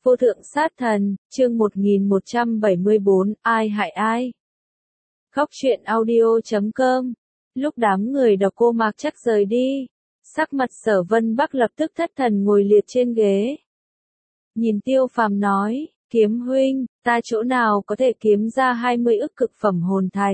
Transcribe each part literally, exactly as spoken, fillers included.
Vô thượng sát thần, chương một nghìn một trăm bảy mươi bốn, ai hại ai? Góc truyện audio chấm com. Lúc đám người đọc cô Mạc Trắc rời đi, sắc mặt Sở Vân Bắc lập tức thất thần ngồi liệt trên ghế. Nhìn Tiêu Phàm nói, Kiếm huynh, ta chỗ nào có thể kiếm ra hai mươi ức cực phẩm hồn thạch?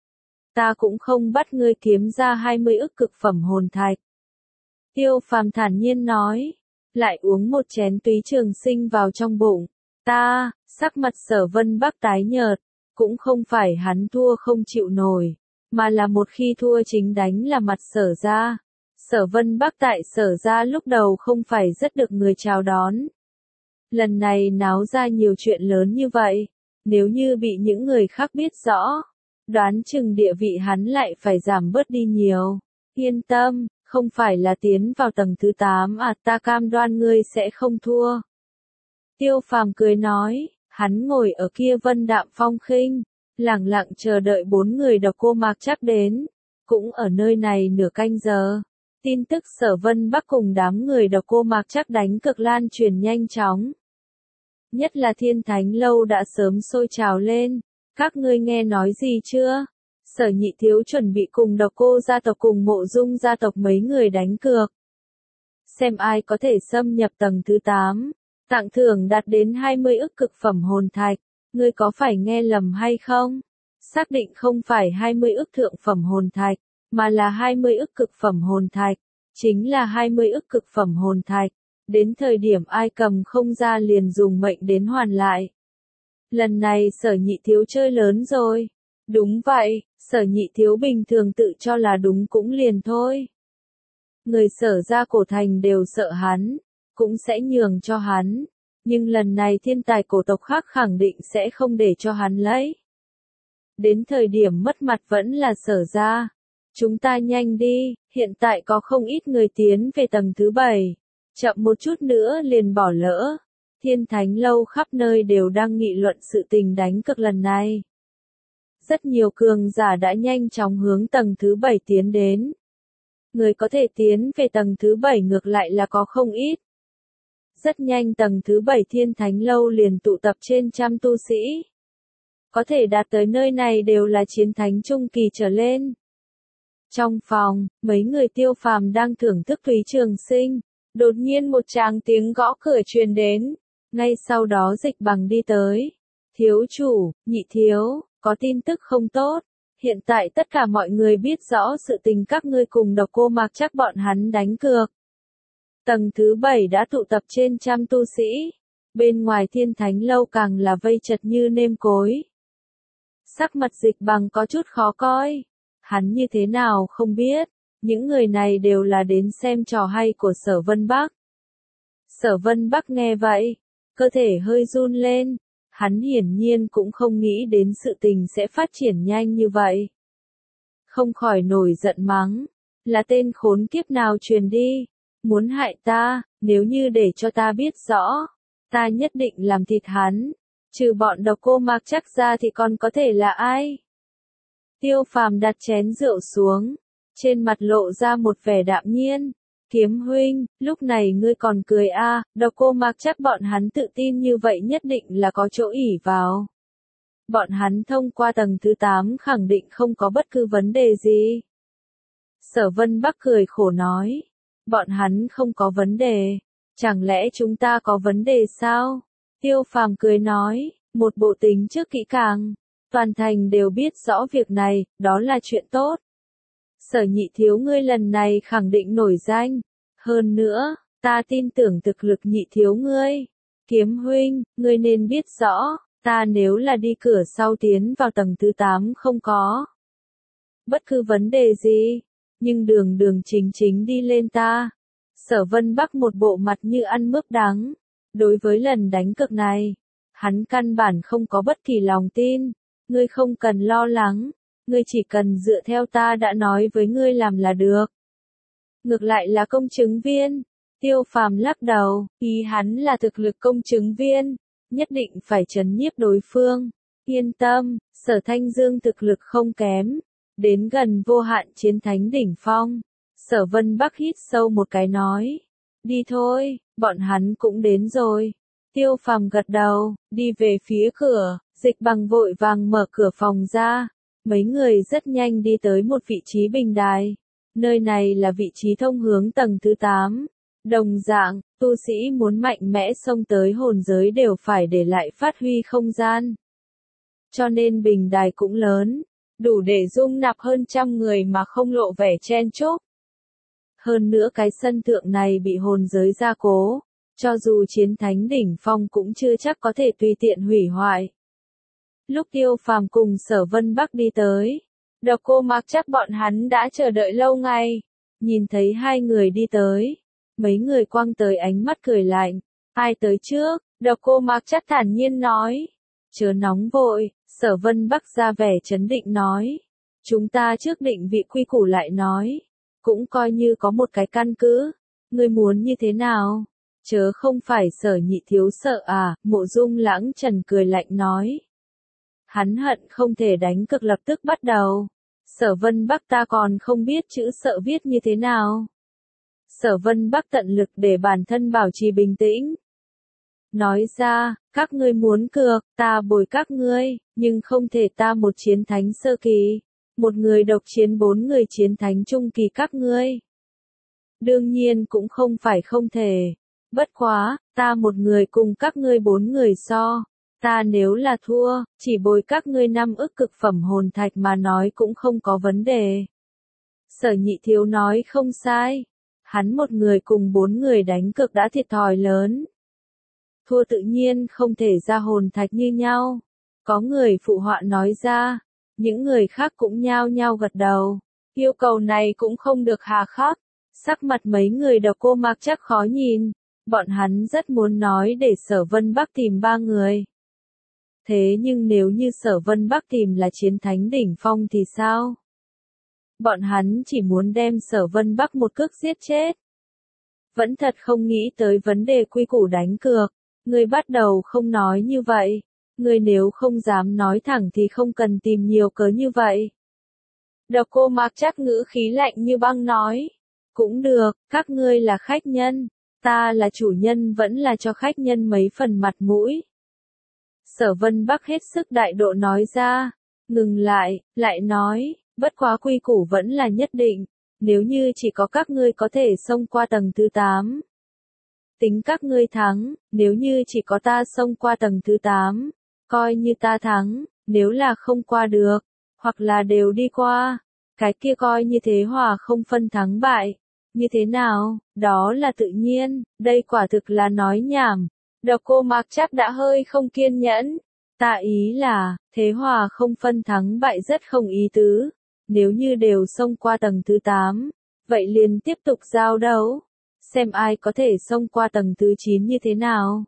Ta cũng không bắt ngươi kiếm ra hai mươi ức cực phẩm hồn thạch. Tiêu Phàm thản nhiên nói, lại uống một chén túy trường sinh vào trong bụng. Ta, sắc mặt Sở Vân Bắc tái nhợt, cũng không phải hắn thua không chịu nổi, mà là một khi thua chính đánh là mặt Sở gia. Sở Vân Bắc tại Sở gia lúc đầu không phải rất được người chào đón. Lần này náo ra nhiều chuyện lớn như vậy, nếu như bị những người khác biết rõ, đoán chừng địa vị hắn lại phải giảm bớt đi nhiều. Yên tâm, không phải là tiến vào tầng thứ tám à, ta cam đoan ngươi sẽ không thua. Tiêu Phàm cười nói, hắn ngồi ở kia vân đạm phong khinh, lẳng lặng chờ đợi bốn người độc cô Mạc Trắc đến, cũng ở nơi này nửa canh giờ. Tin tức Sở Vân Bắc cùng đám người độc cô Mạc Trắc đánh cực lan truyền nhanh chóng. Nhất là Thiên Thánh Lâu đã sớm sôi trào lên, các ngươi nghe nói gì chưa? Sở Nhị Thiếu chuẩn bị cùng độc cô gia tộc cùng Mộ Dung gia tộc mấy người đánh cược. Xem ai có thể xâm nhập tầng thứ tám, tặng thưởng đạt đến hai mươi ức cực phẩm hồn thạch, ngươi có phải nghe lầm hay không? Xác định không phải hai mươi ức thượng phẩm hồn thạch, mà là hai mươi ức cực phẩm hồn thạch, chính là hai mươi ức cực phẩm hồn thạch, đến thời điểm ai cầm không ra liền dùng mệnh đến hoàn lại. Lần này Sở Nhị Thiếu chơi lớn rồi. Đúng vậy, Sở Nhị Thiếu bình thường tự cho là đúng cũng liền thôi. Người Sở gia cổ thành đều sợ hắn, cũng sẽ nhường cho hắn, nhưng lần này thiên tài cổ tộc khác khẳng định sẽ không để cho hắn lấy. Đến thời điểm mất mặt vẫn là Sở gia. Chúng ta nhanh đi, hiện tại có không ít người tiến về tầng thứ bảy, chậm một chút nữa liền bỏ lỡ. Thiên Thánh Lâu khắp nơi đều đang nghị luận sự tình đánh cược lần này. Rất nhiều cường giả đã nhanh chóng hướng tầng thứ bảy tiến đến. Người có thể tiến về tầng thứ bảy ngược lại là có không ít. Rất nhanh tầng thứ bảy Thiên Thánh Lâu liền tụ tập trên trăm tu sĩ. Có thể đạt tới nơi này đều là chiến thánh trung kỳ trở lên. Trong phòng, mấy người Tiêu Phàm đang thưởng thức túy trường sinh. Đột nhiên một tràng tiếng gõ cửa truyền đến. Ngay sau đó Dịch Bằng đi tới. Thiếu chủ, Nhị Thiếu, có tin tức không tốt. Hiện tại tất cả mọi người biết rõ sự tình các ngươi cùng độc cô Mạc Trắc bọn hắn đánh cược. Tầng thứ bảy đã tụ tập trên trăm tu sĩ. Bên ngoài Thiên Thánh Lâu càng là vây chật như nêm cối. Sắc mặt Dịch Bằng có chút khó coi. Hắn như thế nào không biết. Những người này đều là đến xem trò hay của Sở Vân Bắc. Sở Vân Bắc nghe vậy, cơ thể hơi run lên. Hắn hiển nhiên cũng không nghĩ đến sự tình sẽ phát triển nhanh như vậy. Không khỏi nổi giận mắng. Là tên khốn kiếp nào truyền đi. Muốn hại ta, nếu như để cho ta biết rõ. Ta nhất định làm thịt hắn. Trừ bọn độc cô Mạc Trắc ra thì còn có thể là ai? Tiêu Phàm đặt chén rượu xuống. Trên mặt lộ ra một vẻ đạm nhiên. Kiếm huynh, lúc này ngươi còn cười a? À, độc cô Mạc Trắc bọn hắn tự tin như vậy nhất định là có chỗ ỷ vào. Bọn hắn thông qua tầng thứ tám khẳng định không có bất cứ vấn đề gì. Sở Vân Bắc cười khổ nói. Bọn hắn không có vấn đề. Chẳng lẽ chúng ta có vấn đề sao? Tiêu Phàm cười nói, một bộ tính trước kỹ càng. Toàn thành đều biết rõ việc này, đó là chuyện tốt. Sở Nhị Thiếu ngươi lần này khẳng định nổi danh. Hơn nữa, ta tin tưởng thực lực Nhị Thiếu ngươi. Kiếm huynh, ngươi nên biết rõ, ta nếu là đi cửa sau tiến vào tầng thứ tám không có bất cứ vấn đề gì, nhưng đường đường chính chính đi lên ta. Sở Vân Bắc một bộ mặt như ăn mướp đắng. Đối với lần đánh cược này, hắn căn bản không có bất kỳ lòng tin. Ngươi không cần lo lắng. Ngươi chỉ cần dựa theo ta đã nói với ngươi làm là được. Ngược lại là công chứng viên. Tiêu Phàm lắc đầu, ý hắn là thực lực công chứng viên. Nhất định phải trấn nhiếp đối phương. Yên tâm, Sở Thanh Dương thực lực không kém. Đến gần vô hạn chiến thánh đỉnh phong. Sở Vân Bắc hít sâu một cái nói. Đi thôi, bọn hắn cũng đến rồi. Tiêu Phàm gật đầu, đi về phía cửa, Dịch Bằng vội vàng mở cửa phòng ra. Mấy người rất nhanh đi tới một vị trí bình đài. Nơi này là vị trí thông hướng tầng thứ tám. Đồng dạng, tu sĩ muốn mạnh mẽ xông tới hồn giới đều phải để lại phát huy không gian. Cho nên bình đài cũng lớn, đủ để dung nạp hơn trăm người mà không lộ vẻ chen chúc. Hơn nữa cái sân thượng này bị hồn giới gia cố, cho dù chiến thánh đỉnh phong cũng chưa chắc có thể tùy tiện hủy hoại. Lúc Tiêu Phàm cùng Sở Vân Bắc đi tới, Độc Cô Mạc chắc bọn hắn đã chờ đợi lâu ngày. Nhìn thấy hai người đi tới, mấy người quăng tới ánh mắt cười lạnh. Ai tới trước? Độc Cô Mạc chắc thản nhiên nói. Chớ nóng vội, Sở Vân Bắc ra vẻ trấn định nói. Chúng ta trước định vị quy củ lại nói. Cũng coi như có một cái căn cứ. Ngươi muốn như thế nào? Chớ không phải Sở Nhị thiếu sợ à? Mộ Dung Lãng Trần cười lạnh nói. Hắn hận không thể đánh cực lập tức bắt đầu. Sở Vân Bắc ta còn không biết chữ sợ viết như thế nào. Sở Vân Bắc tận lực để bản thân bảo trì bình tĩnh. Nói ra, các ngươi muốn cược, ta bồi các ngươi, nhưng không thể ta một chiến thánh sơ kỳ. Một người độc chiến bốn người chiến thánh trung kỳ các ngươi. Đương nhiên cũng không phải không thể. Bất quá, ta một người cùng các ngươi bốn người so. Ta nếu là thua, chỉ bồi các ngươi năm ức cực phẩm hồn thạch mà nói cũng không có vấn đề. Sở Nhị thiếu nói không sai. Hắn một người cùng bốn người đánh cực đã thiệt thòi lớn. Thua tự nhiên không thể ra hồn thạch như nhau. Có người phụ họa nói ra. Những người khác cũng nhao nhao gật đầu. Yêu cầu này cũng không được hà khắc. Sắc mặt mấy người Độc Cô Mạc chắc khó nhìn. Bọn hắn rất muốn nói để Sở Vân Bắc tìm ba người. Thế nhưng nếu như Sở Vân Bắc tìm là chiến thánh đỉnh phong thì sao? Bọn hắn chỉ muốn đem Sở Vân Bắc một cước giết chết. Vẫn thật không nghĩ tới vấn đề quy củ đánh cược. Ngươi bắt đầu không nói như vậy. Ngươi nếu không dám nói thẳng thì không cần tìm nhiều cớ như vậy. Độc Cô Mạc chắc ngữ khí lạnh như băng nói. Cũng được, các ngươi là khách nhân. Ta là chủ nhân vẫn là cho khách nhân mấy phần mặt mũi. Sở Vân Bắc hết sức đại độ nói ra. Ngừng lại, lại nói, bất quá quy củ vẫn là nhất định. Nếu như chỉ có các ngươi có thể xông qua tầng thứ tám. Tính các ngươi thắng, nếu như chỉ có ta xông qua tầng thứ tám. Coi như ta thắng, nếu là không qua được, hoặc là đều đi qua. Cái kia coi như thế hòa không phân thắng bại. Như thế nào, đó là tự nhiên, đây quả thực là nói nhảm. Độc Cô Mạc chắc đã hơi không kiên nhẫn. Ta ý là, thế hòa không phân thắng bại rất không ý tứ. Nếu như đều xông qua tầng thứ tám, vậy liền tiếp tục giao đấu. Xem ai có thể xông qua tầng thứ chín như thế nào.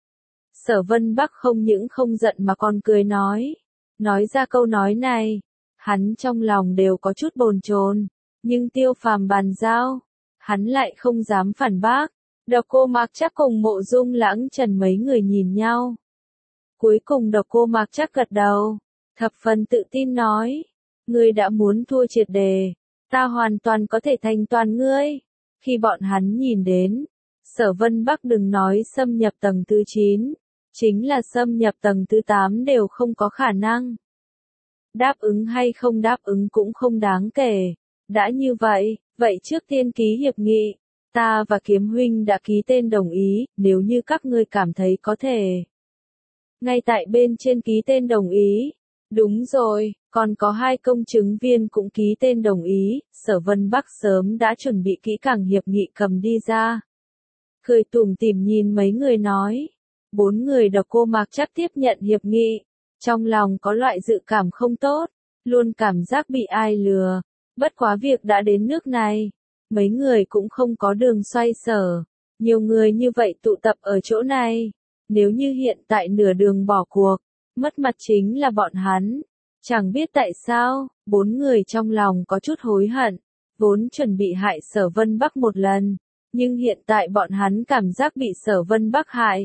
Sở Vân Bắc không những không giận mà còn cười nói. Nói ra câu nói này, hắn trong lòng đều có chút bồn chồn. Nhưng Tiêu Phàm bàn giao, hắn lại không dám phản bác. Độc Cô Mạc chắc cùng Mộ Dung Lãng Trần mấy người nhìn nhau. Cuối cùng Độc Cô Mạc chắc gật đầu, thập phần tự tin nói. Ngươi đã muốn thua triệt đề, ta hoàn toàn có thể thành toàn ngươi. Khi bọn hắn nhìn đến, Sở Vân Bắc đừng nói xâm nhập tầng thứ chín, chính là xâm nhập tầng thứ tám đều không có khả năng. Đáp ứng hay không đáp ứng cũng không đáng kể. Đã như vậy, vậy trước tiên ký hiệp nghị. Ta và Kiếm huynh đã ký tên đồng ý, nếu như các ngươi cảm thấy có thể. Ngay tại bên trên ký tên đồng ý. Đúng rồi, còn có hai công chứng viên cũng ký tên đồng ý. Sở Vân Bắc sớm đã chuẩn bị kỹ càng hiệp nghị cầm đi ra. Cười tủm tỉm nhìn mấy người nói. Bốn người Độc Cô Mạc chắc tiếp nhận hiệp nghị. Trong lòng có loại dự cảm không tốt. Luôn cảm giác bị ai lừa. Bất quá việc đã đến nước này. Mấy người cũng không có đường xoay sở. Nhiều người như vậy tụ tập ở chỗ này. Nếu như hiện tại nửa đường bỏ cuộc, mất mặt chính là bọn hắn. Chẳng biết tại sao, bốn người trong lòng có chút hối hận. Vốn chuẩn bị hại Sở Vân Bắc một lần. Nhưng hiện tại bọn hắn cảm giác bị Sở Vân Bắc hại.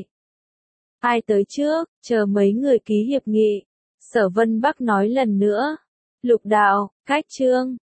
Ai tới trước, chờ mấy người ký hiệp nghị. Sở Vân Bắc nói lần nữa. Lục đạo, cách chương.